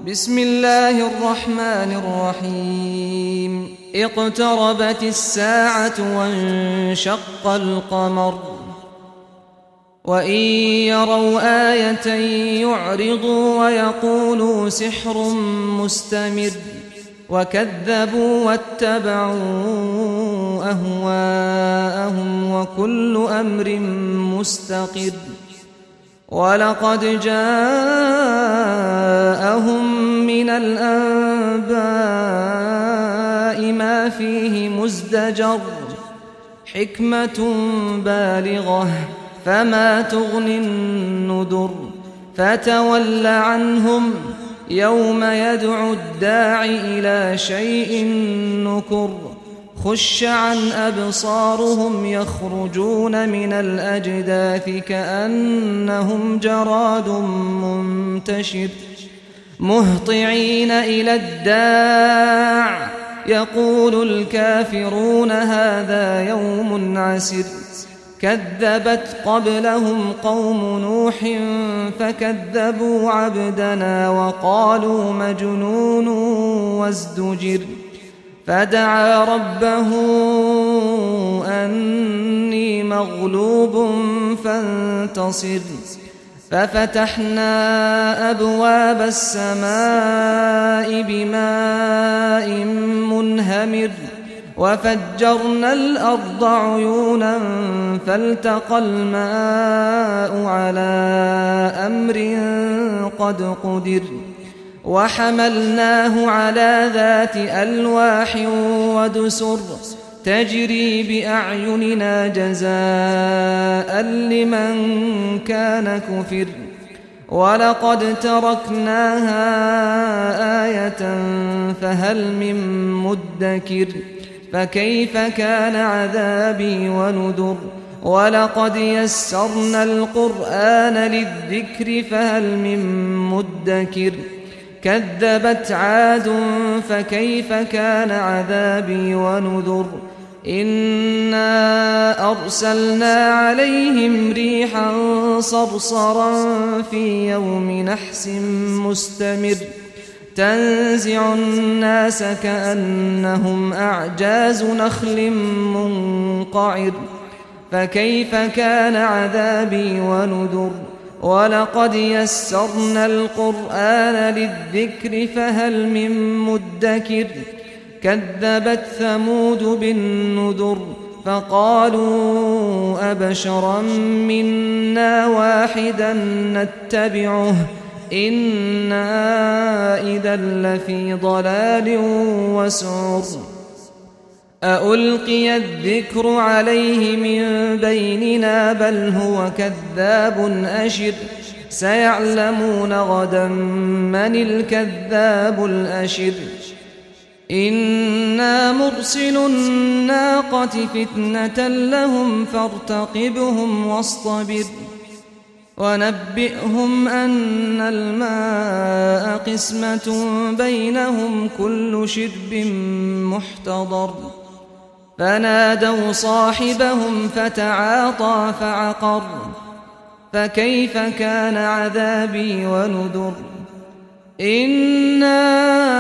بسم الله الرحمن الرحيم. اقتربت الساعة وانشق القمر وإن يروا آية يعرضوا ويقولوا سحر مستمر وكذبوا واتبعوا أهواءهم وكل أمر مستقر. ولقد جاءهم من الأنباء ما فيه مزدجر حكمة بالغة فما تغني النذر. فتول عنهم يوم يدعو الداع إلى شيء نكر. خش عن أبصارهم يخرجون من الأجداث كأنهم جراد منتشر مهطعين إلى الداع يقول الكافرون هذا يوم عسر. كذبت قبلهم قوم نوح فكذبوا عبدنا وقالوا مجنون وازدجر. فدعا ربه أني مغلوب فانتصر. ففتحنا أبواب السماء بماء منهمر وفجرنا الأرض عيونا فالتقى الماء على أمر قد قدر. وحملناه على ذات ألواح ودسر تجري بأعيننا جزاء لمن كان كفر. ولقد تركناها آية فهل من مدكر. فكيف كان عذابي ونذر. ولقد يسرنا القرآن للذكر فهل من مدكر. كذبت عاد فكيف كان عذابي ونذر. إنا أرسلنا عليهم ريحا صرصرا في يوم نحس مستمر تنزع الناس كأنهم أعجاز نخل منقعر. فكيف كان عذابي ونذر. ولقد يسرنا القرآن للذكر فهل من مدكر. كذبت ثمود بالنذر فقالوا أبشرا منا واحدا نتبعه إنا إذا لفي ضلال وسعر. أألقي الذكر عليه من بيننا بل هو كذاب أشر. سيعلمون غدا من الكذاب الأشر. إنا مرسل الناقة فتنة لهم فارتقبهم واصطبر. ونبئهم أن الماء قسمة بينهم كل شرب محتضر. فنادوا صاحبهم فتعاطى فعقر. فكيف كان عذابي ونذر. إنا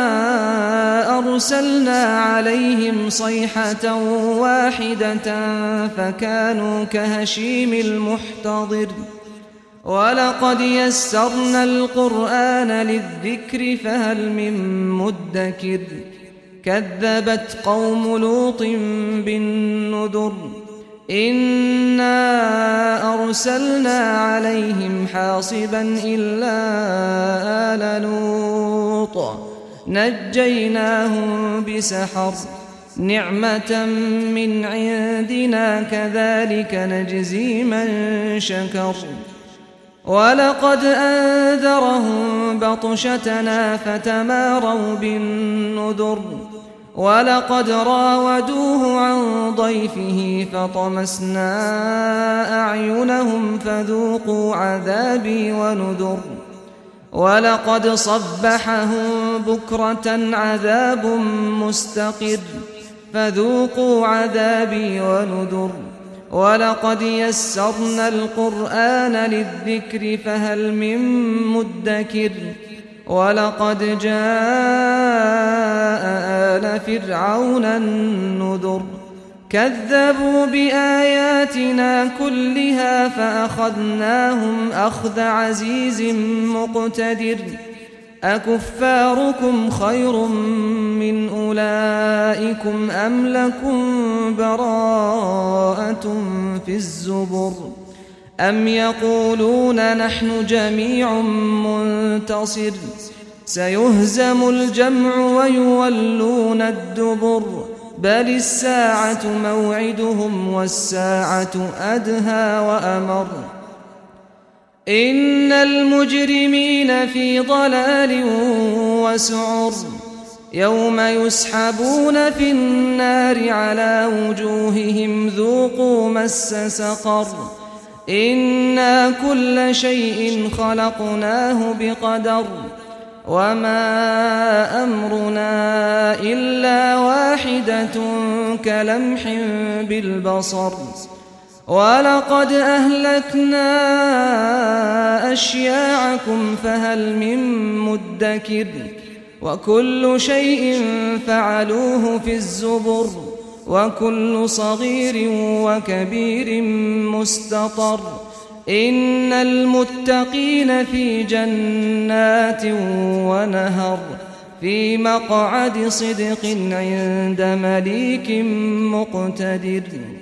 أرسلنا عليهم صيحة واحدة فكانوا كهشيم المحتضر. ولقد يسرنا القرآن للذكر فهل من مدكر. كذبت قوم لوط بالنذر. إنا أرسلنا عليهم حاصبا إلا آل لوط نجيناهم بسحر نعمة من عندنا كذلك نجزي من شكر. ولقد أنذرهم بطشتنا فتماروا بالنذر. ولقد راودوه عن ضيفه فطمسنا أعينهم فذوقوا عذابي ونذر. ولقد صبحهم بكرة عذاب مستقر فذوقوا عذابي ونذر. ولقد يسرنا القرآن للذكر فهل من مدكر. ولقد جاء آل فرعون النذر كذبوا بآياتنا كلها فأخذناهم أخذ عزيز مقتدر أكفاركم خير من أولئكم أم لكم براءة في الزبر أم يقولون نحن جميع منتصر سيهزم الجمع ويولون الدبر بل الساعة موعدهم والساعة أدهى وأمر إن المجرمين في ضلال وسعر يوم يسحبون في النار على وجوههم ذوقوا مس سقر إنا كل شيء خلقناه بقدر وما أمرنا إلا واحدة كلمح بالبصر ولقد أهلكنا أشياعكم فهل من مدكر وكل شيء فعلوه في الزبر وكل صغير وكبير مستطر إن المتقين في جنات ونهر في مقعد صدق عند مليك مقتدر